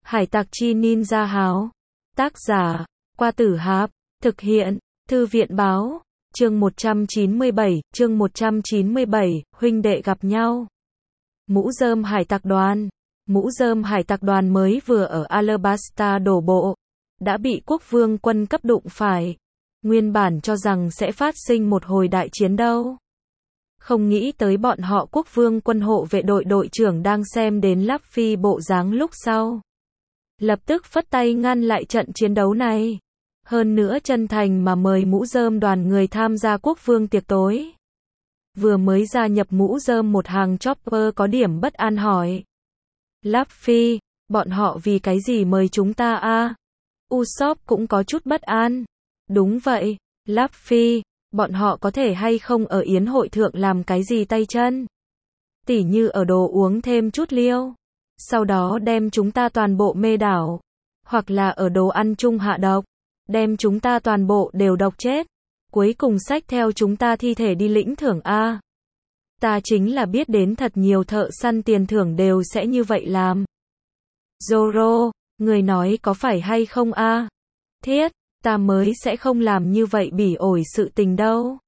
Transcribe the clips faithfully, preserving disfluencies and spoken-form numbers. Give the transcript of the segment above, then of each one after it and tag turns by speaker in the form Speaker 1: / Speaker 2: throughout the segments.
Speaker 1: Hải tặc chi ninja háo. Tác giả, Qua Tử Háp. Thực hiện, Thư viện báo. Chương một trăm chín mươi bảy, chương một trăm chín mươi bảy, huynh đệ gặp nhau. Mũ rơm hải tặc đoàn. Mũ rơm hải tặc đoàn mới vừa ở Alabasta đổ bộ, đã bị quốc vương quân cấp đụng phải. Nguyên bản cho rằng sẽ phát sinh một hồi đại chiến đâu. Không nghĩ tới bọn họ quốc vương quân hộ vệ đội đội trưởng đang xem đến Luffy bộ dáng lúc sau. Lập tức phất tay ngăn lại trận chiến đấu này. Hơn nữa chân thành mà mời mũ rơm đoàn người tham gia quốc vương tiệc tối. Vừa mới gia nhập mũ rơm một hàng Chopper có điểm bất an hỏi. Luffy, bọn họ vì cái gì mời chúng ta a? Usopp cũng có chút bất an. Đúng vậy, Luffy, bọn họ có thể hay không ở yến hội thượng làm cái gì tay chân? Tỉ như ở đồ uống thêm chút liêu, sau đó đem chúng ta toàn bộ mê đảo, hoặc là ở đồ ăn chung hạ độc, đem chúng ta toàn bộ đều độc chết, cuối cùng xách theo chúng ta thi thể đi lĩnh thưởng a. Ta chính là biết đến thật nhiều thợ săn tiền thưởng đều sẽ như vậy làm. Zoro, người nói có phải hay không a? Thiết, ta mới sẽ không làm như vậy bỉ ổi sự tình đâu.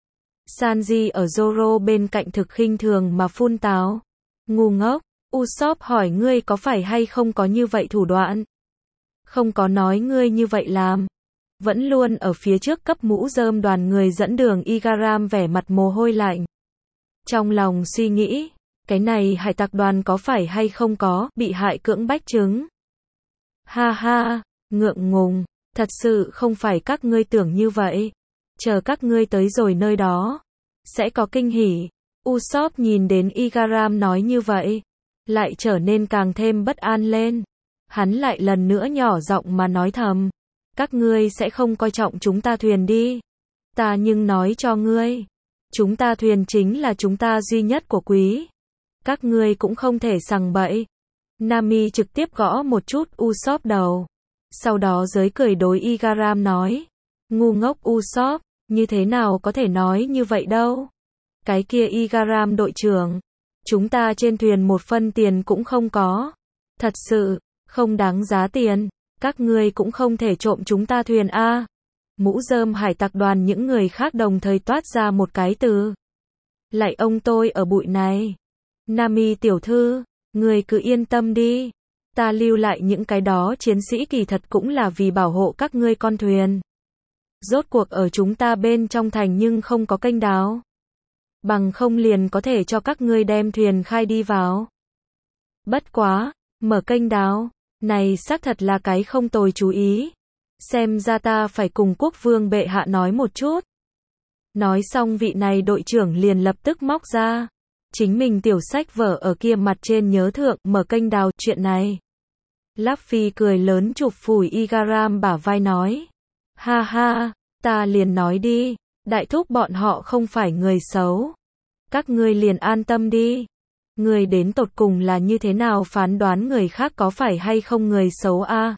Speaker 1: Sanji ở Zoro bên cạnh thực khinh thường mà phun táo. Ngu ngốc, Usopp hỏi ngươi có phải hay không có như vậy thủ đoạn. Không có nói ngươi như vậy làm. Vẫn luôn ở phía trước cấp mũ rơm đoàn người dẫn đường Igaram vẻ mặt mồ hôi lạnh. Trong lòng suy nghĩ, cái này hải tặc đoàn có phải hay không có bị hại cưỡng bách chứng. Ha ha, ngượng ngùng, thật sự không phải các ngươi tưởng như vậy. Chờ các ngươi tới rồi nơi đó, sẽ có kinh hỉ. Usopp nhìn đến Igaram nói như vậy, lại trở nên càng thêm bất an lên. Hắn lại lần nữa nhỏ giọng mà nói thầm. Các ngươi sẽ không coi trọng chúng ta thuyền đi. Ta nhưng nói cho ngươi. Chúng ta thuyền chính là chúng ta duy nhất của quý. Các ngươi cũng không thể sằng bậy. Nami trực tiếp gõ một chút Usopp đầu. Sau đó giới cười đối Igaram nói. Ngu ngốc Usopp, như thế nào có thể nói như vậy đâu. Cái kia Igaram đội trưởng. Chúng ta trên thuyền một phân tiền cũng không có. Thật sự, không đáng giá tiền. Các ngươi cũng không thể trộm chúng ta thuyền a. Mũ rơm hải tặc đoàn những người khác đồng thời toát ra một cái từ. Lại ông tôi ở bụi này. Nami tiểu thư, người cứ yên tâm đi. Ta lưu lại những cái đó chiến sĩ kỳ thật cũng là vì bảo hộ các ngươi con thuyền. Rốt cuộc ở chúng ta bên trong thành nhưng không có kênh đáo. Bằng không liền có thể cho các ngươi đem thuyền khai đi vào. Bất quá, mở kênh đáo, này xác thật là cái không tồi chú ý. Xem ra ta phải cùng quốc vương bệ hạ nói một chút. Nói xong vị này đội trưởng liền lập tức móc ra. Chính mình tiểu sách vở ở kia mặt trên nhớ thượng mở kênh đào chuyện này. Luffy cười lớn chụp phủi Igaram bả vai nói. Ha ha, ta liền nói đi, đại thúc bọn họ không phải người xấu. Các ngươi liền an tâm đi. Người đến tột cùng là như thế nào phán đoán người khác có phải hay không người xấu a?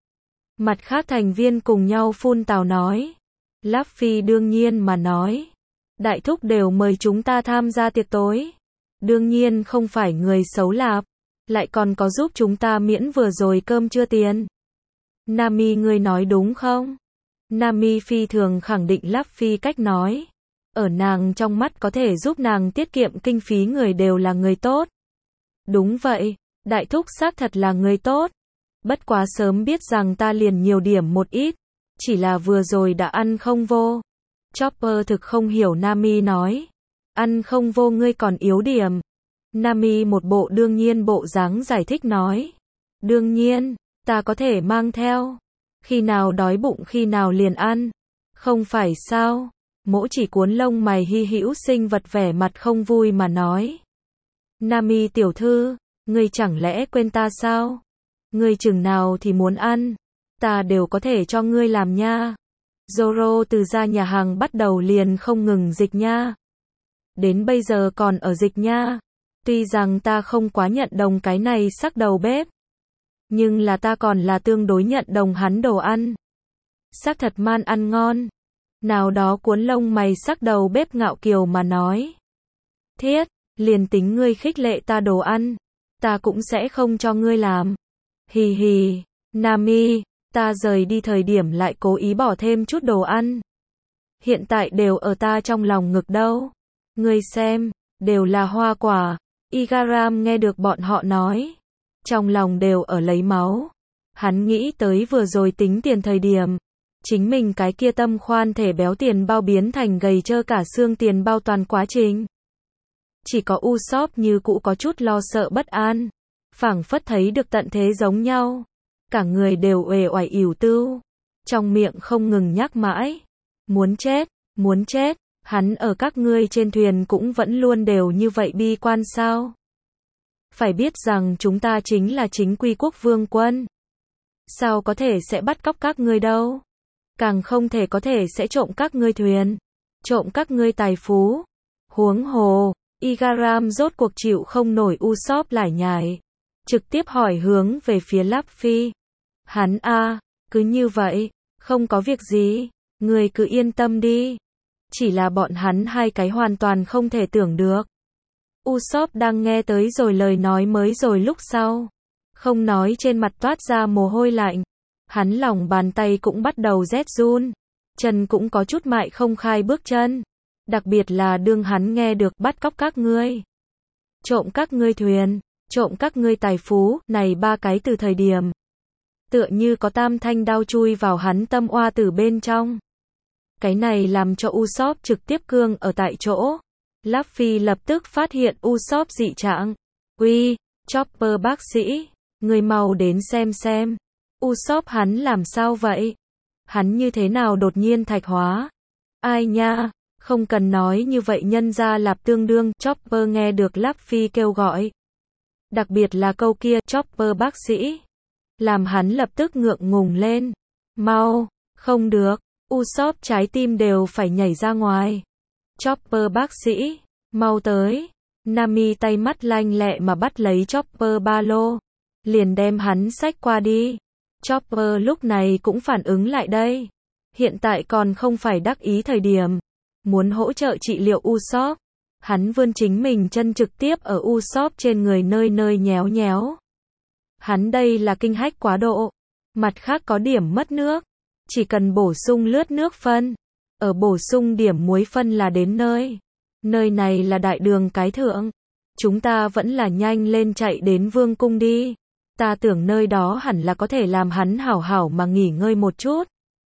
Speaker 1: Mặt khác thành viên cùng nhau phun tào nói. Luffy đương nhiên mà nói. Đại thúc đều mời chúng ta tham gia tiệc tối. Đương nhiên không phải người xấu lạp. Lại còn có giúp chúng ta miễn vừa rồi cơm trưa tiền. Nami ngươi nói đúng không? Nami phi thường khẳng định Luffy cách nói. Ở nàng trong mắt có thể giúp nàng tiết kiệm kinh phí người đều là người tốt. Đúng vậy, đại thúc xác thật là người tốt. Bất quá sớm biết rằng ta liền nhiều điểm một ít. Chỉ là vừa rồi đã ăn không vô. Chopper thực không hiểu Nami nói. Ăn không vô ngươi còn yếu điểm. Nami một bộ đương nhiên bộ dáng giải thích nói. Đương nhiên, ta có thể mang theo. Khi nào đói bụng khi nào liền ăn. Không phải sao? Mỗ chỉ cuốn lông mày hy hữu sinh vật vẻ mặt không vui mà nói. Nami tiểu thư, ngươi chẳng lẽ quên ta sao? Ngươi chừng nào thì muốn ăn, ta đều có thể cho ngươi làm nha. Zoro từ ra nhà hàng bắt đầu liền không ngừng dịch nha. Đến bây giờ còn ở dịch nha. Tuy rằng ta không quá nhận đồng cái này sắc đầu bếp. Nhưng là ta còn là tương đối nhận đồng hắn đồ ăn. Sắc thật man ăn ngon. Nào đó cuốn lông mày sắc đầu bếp ngạo kiều mà nói. Thiết, liền tính ngươi khích lệ ta đồ ăn, ta cũng sẽ không cho ngươi làm. Hì hì, Nami, ta rời đi thời điểm lại cố ý bỏ thêm chút đồ ăn. Hiện tại đều ở ta trong lòng ngực đâu. Ngươi xem, đều là hoa quả. Igaram nghe được bọn họ nói. Trong lòng đều ở lấy máu. Hắn nghĩ tới vừa rồi tính tiền thời điểm. Chính mình cái kia tâm khoan thể béo tiền bao biến thành gầy trơ cả xương tiền bao toàn quá trình. Chỉ có Usopp như cũ có chút lo sợ bất an. Phảng phất thấy được tận thế giống nhau. Cả người đều uể oải ỉu tưu. Trong miệng không ngừng nhắc mãi. Muốn chết, muốn chết. Hắn ở các ngươi trên thuyền cũng vẫn luôn đều như vậy bi quan sao. Phải biết rằng chúng ta chính là chính quy quốc vương quân. Sao có thể sẽ bắt cóc các ngươi đâu. Càng không thể có thể sẽ trộm các ngươi thuyền. Trộm các ngươi tài phú. Huống hồ, Igaram rốt cuộc chịu không nổi Usopp lải nhải. Trực tiếp hỏi hướng về phía Luffy. Hắn a, cứ như vậy, không có việc gì, ngươi cứ yên tâm đi. Chỉ là bọn hắn hai cái hoàn toàn không thể tưởng được. Usopp đang nghe tới rồi lời nói mới rồi lúc sau. Không nói trên mặt toát ra mồ hôi lạnh. Hắn lòng bàn tay cũng bắt đầu rét run. Chân cũng có chút mại không khai bước chân. Đặc biệt là đương hắn nghe được bắt cóc các ngươi. Trộm các ngươi thuyền, trộm các ngươi tài phú, này ba cái từ thời điểm. Tựa như có tam thanh đao chui vào hắn tâm oa từ bên trong. Cái này làm cho Usopp trực tiếp cương ở tại chỗ. Luffy lập tức phát hiện Usopp dị trạng. Uy, Chopper bác sĩ, người mau đến xem xem. Usopp hắn làm sao vậy? Hắn như thế nào đột nhiên thạch hóa? Ai nha, không cần nói như vậy nhân ra lạp tương đương. Chopper nghe được Luffy kêu gọi. Đặc biệt là câu kia, Chopper bác sĩ. Làm hắn lập tức ngượng ngùng lên. Mau, không được. Usopp trái tim đều phải nhảy ra ngoài. Chopper bác sĩ, mau tới. Nami tay mắt lanh lẹ mà bắt lấy Chopper ba lô. Liền đem hắn xách qua đi. Chopper lúc này cũng phản ứng lại đây. Hiện tại còn không phải đắc ý thời điểm. Muốn hỗ trợ trị liệu Usopp. Hắn vươn chính mình chân trực tiếp ở Usopp trên người nơi nơi nhéo nhéo. Hắn đây là kinh hách quá độ. Mặt khác có điểm mất nước. Chỉ cần bổ sung lướt nước phân. Ở bổ sung điểm muối phân là đến nơi. Nơi này là đại đường cái thượng. Chúng ta vẫn là nhanh lên chạy đến vương cung đi. Ta tưởng nơi đó hẳn là có thể làm hắn hảo hảo mà nghỉ ngơi một chút.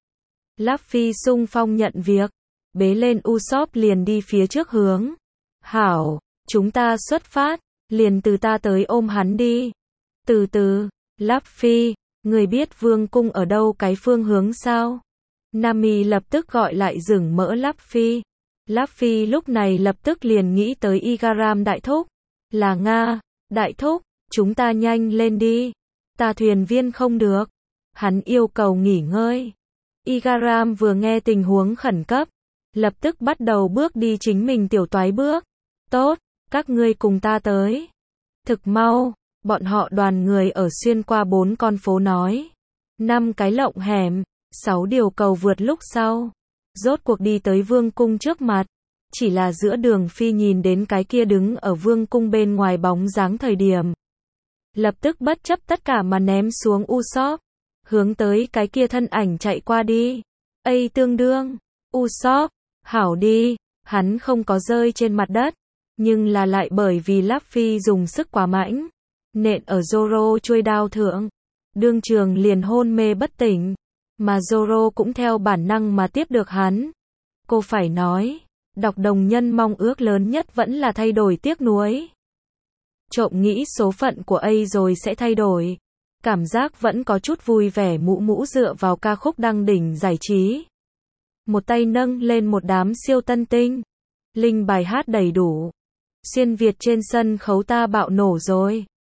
Speaker 1: Luffy xung phong nhận việc. Bế lên Usopp liền đi phía trước hướng. Hảo, chúng ta xuất phát. Liền từ ta tới ôm hắn đi. Từ từ, Luffy, người biết vương cung ở đâu cái phương hướng sao? Nami lập tức gọi lại rừng mỡ Luffy. Luffy lúc này lập tức liền nghĩ tới Igaram đại thúc. Là Nga, đại thúc, chúng ta nhanh lên đi. Ta thuyền viên không được. Hắn yêu cầu nghỉ ngơi. Igaram vừa nghe tình huống khẩn cấp. Lập tức bắt đầu bước đi chính mình tiểu toái bước. Tốt, các ngươi cùng ta tới. Thực mau. Bọn họ đoàn người ở xuyên qua bốn con phố nói. Năm cái lộng hẻm, sáu điều cầu vượt lúc sau. Rốt cuộc đi tới vương cung trước mặt. Chỉ là giữa đường phi nhìn đến cái kia đứng ở vương cung bên ngoài bóng dáng thời điểm. Lập tức bất chấp tất cả mà ném xuống Usopp. Hướng tới cái kia thân ảnh chạy qua đi. Ây tương đương, Usopp, hảo đi, hắn không có rơi trên mặt đất. Nhưng là lại bởi vì Luffy dùng sức quá mạnh. Nện ở Zoro chuôi đao thượng. Đương trường liền hôn mê bất tỉnh. Mà Zoro cũng theo bản năng mà tiếp được hắn. Cô phải nói, đọc đồng nhân mong ước lớn nhất vẫn là thay đổi tiếc nuối. Trộm nghĩ số phận của A rồi sẽ thay đổi. Cảm giác vẫn có chút vui vẻ mũ mũ dựa vào ca khúc đăng đỉnh giải trí. Một tay nâng lên một đám siêu tân tinh. Linh bài hát đầy đủ. Xuyên Việt trên sân khấu ta bạo nổ rồi.